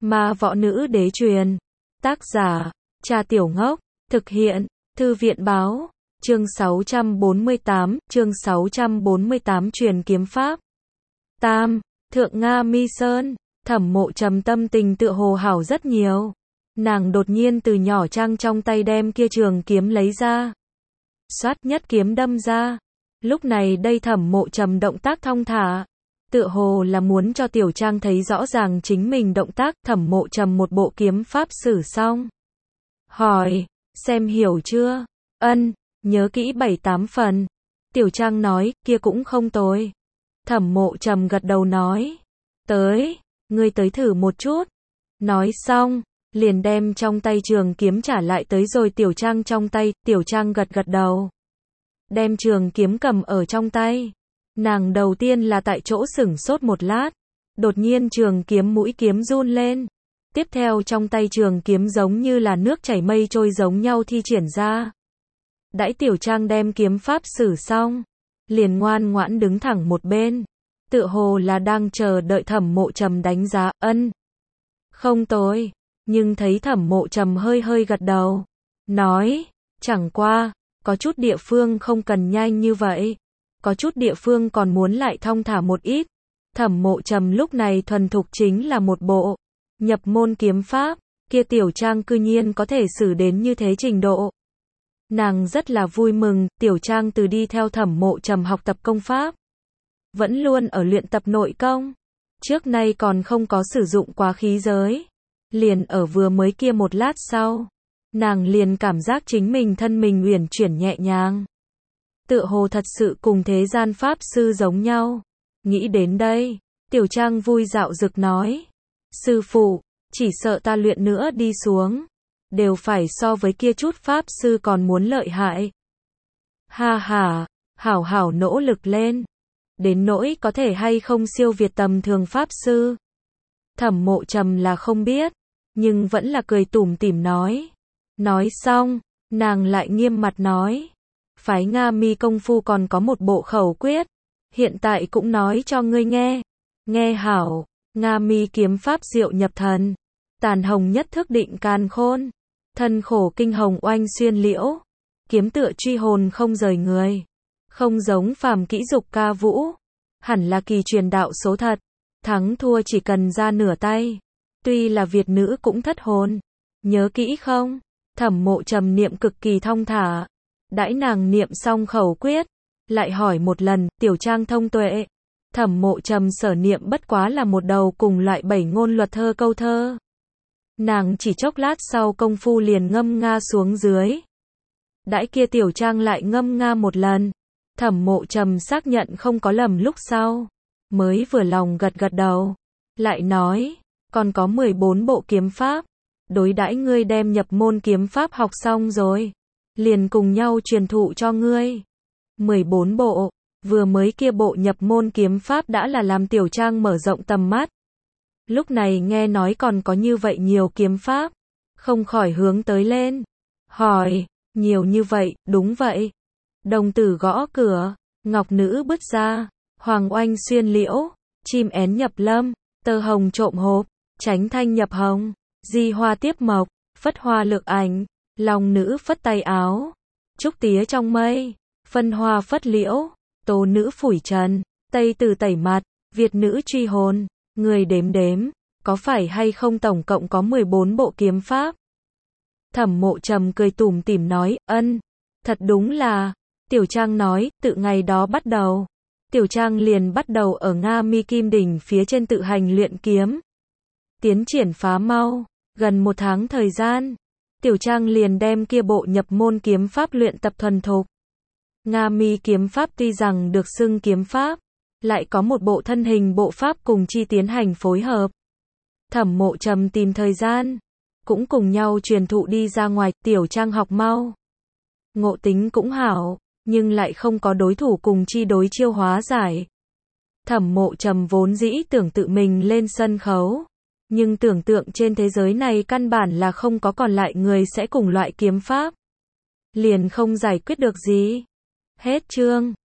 Ma võ nữ đế truyền. Tác giả, Cha Tiểu Ngốc. Thực hiện, Thư viện báo. Chương 648 truyền kiếm pháp. Tam, Thượng Nga Mi Sơn. Thẩm Mộ Trầm tâm tình tựa hồ hảo rất nhiều. Nàng đột nhiên từ nhỏ trang trong tay đem kia trường kiếm lấy ra. Xoát nhất kiếm đâm ra. Lúc này đây Thẩm Mộ Trầm động tác thong thả. Tựa hồ là muốn cho Tiểu Trang thấy rõ ràng chính mình động tác. Thẩm Mộ Trầm một bộ kiếm pháp sử xong. Hỏi, xem hiểu chưa? Ân, nhớ kỹ 7-8 phần. Tiểu Trang nói, kia cũng không tồi. Thẩm Mộ Trầm gật đầu nói. Tới, ngươi tới thử một chút. Nói xong, liền đem trong tay trường kiếm trả lại tới rồi Tiểu Trang trong tay. Tiểu Trang gật gật đầu. Đem trường kiếm cầm ở trong tay. Nàng đầu tiên là tại chỗ sửng sốt một lát. Đột nhiên trường kiếm mũi kiếm run lên. Tiếp theo trong tay trường kiếm giống như là nước chảy mây trôi giống nhau thi triển ra. Đãi Tiểu Trang đem kiếm pháp sử xong, liền ngoan ngoãn đứng thẳng một bên. Tựa hồ là đang chờ đợi Thẩm Mộ Trầm đánh giá. Ân, không tồi. Nhưng thấy Thẩm Mộ Trầm hơi hơi gật đầu. Nói, chẳng qua, có chút địa phương không cần nhanh như vậy. Có chút địa phương còn muốn lại thong thả một ít. Thẩm Mộ Trầm lúc này thuần thục chính là một bộ nhập môn kiếm pháp. Kia Tiểu Trang cư nhiên có thể xử đến như thế trình độ. Nàng rất là vui mừng. Tiểu Trang từ đi theo Thẩm Mộ Trầm học tập công pháp, vẫn luôn ở luyện tập nội công. Trước nay còn không có sử dụng quá khí giới. Liền ở vừa mới kia một lát sau, nàng liền cảm giác chính mình thân mình uyển chuyển nhẹ nhàng. Tựa hồ thật sự cùng thế gian pháp sư giống nhau. Nghĩ đến đây, Tiểu Trang vui dạo dực nói. Sư phụ, chỉ sợ ta luyện nữa đi xuống, đều phải so với kia chút pháp sư còn muốn lợi hại. Ha ha, hảo hảo nỗ lực lên. Đến nỗi có thể hay không siêu việt tầm thường pháp sư. Thẩm Mộ Trầm là không biết, nhưng vẫn là cười tủm tỉm nói. Nói xong, nàng lại nghiêm mặt nói. Phái Nga Mi công phu còn có một bộ khẩu quyết. Hiện tại cũng nói cho ngươi nghe. Nghe hảo, Nga Mi kiếm pháp diệu nhập thần. Tàn hồng nhất thức định càn khôn. Thân khổ kinh hồng oanh xuyên liễu. Kiếm tựa truy hồn không rời người. Không giống phàm kỹ dục ca vũ. Hẳn là kỳ truyền đạo số thật. Thắng thua chỉ cần ra nửa tay. Tuy là Việt nữ cũng thất hồn. Nhớ kỹ không? Thẩm Mộ Trầm niệm cực kỳ thong thả. Đãi nàng niệm xong khẩu quyết, lại hỏi một lần. Tiểu Trang thông tuệ. Thẩm Mộ Trầm sở niệm bất quá là một đầu cùng loại 7 ngôn luật thơ câu thơ. Nàng chỉ chốc lát sau công phu liền ngâm nga xuống dưới. Đãi kia Tiểu Trang lại ngâm nga một lần. Thẩm Mộ Trầm xác nhận không có lầm lúc sau, mới vừa lòng gật gật đầu. Lại nói, còn có 14 bộ kiếm pháp. Đối đãi ngươi đem nhập môn kiếm pháp học xong rồi, liền cùng nhau truyền thụ cho ngươi. 14 bộ, vừa mới kia bộ nhập môn kiếm pháp đã là làm Tiểu Trang mở rộng tầm mắt. Lúc này nghe nói còn có như vậy nhiều kiếm pháp, không khỏi hướng tới lên. Hỏi, nhiều như vậy, đúng vậy. Đồng tử gõ cửa, ngọc nữ bứt ra, hoàng oanh xuyên liễu, chim én nhập lâm, tơ hồng trộm hộp, tránh thanh nhập hồng, di hoa tiếp mộc, phất hoa lược ảnh, lòng nữ phất tay áo, trúc tía trong mây, phân hoa phất liễu, tố nữ phủi trần, tây từ tẩy mặt, Việt nữ truy hồn. Người đếm đếm, có phải hay không tổng cộng có 14 bộ kiếm pháp? Thẩm Mộ Trầm cười tủm tỉm nói. Ân, thật đúng là. Tiểu Trang nói, tự ngày đó bắt đầu, Tiểu Trang liền bắt đầu ở Nga Mi Kim Đỉnh phía trên tự hành luyện kiếm. Tiến triển phá mau, gần 1 tháng thời gian, Tiểu Trang liền đem kia bộ nhập môn kiếm pháp luyện tập thuần thục. Nga Mi kiếm pháp tuy rằng được xưng kiếm pháp, lại có một bộ thân hình bộ pháp cùng chi tiến hành phối hợp. Thẩm Mộ Trầm tìm thời gian, cũng cùng nhau truyền thụ đi ra ngoài. Tiểu Trang học mau, ngộ tính cũng hảo, nhưng lại không có đối thủ cùng chi đối chiêu hóa giải. Thẩm Mộ Trầm vốn dĩ tưởng tự mình lên sân khấu, nhưng tưởng tượng trên thế giới này căn bản là không có còn lại người sẽ cùng loại kiếm pháp, liền không giải quyết được gì. Hết chương.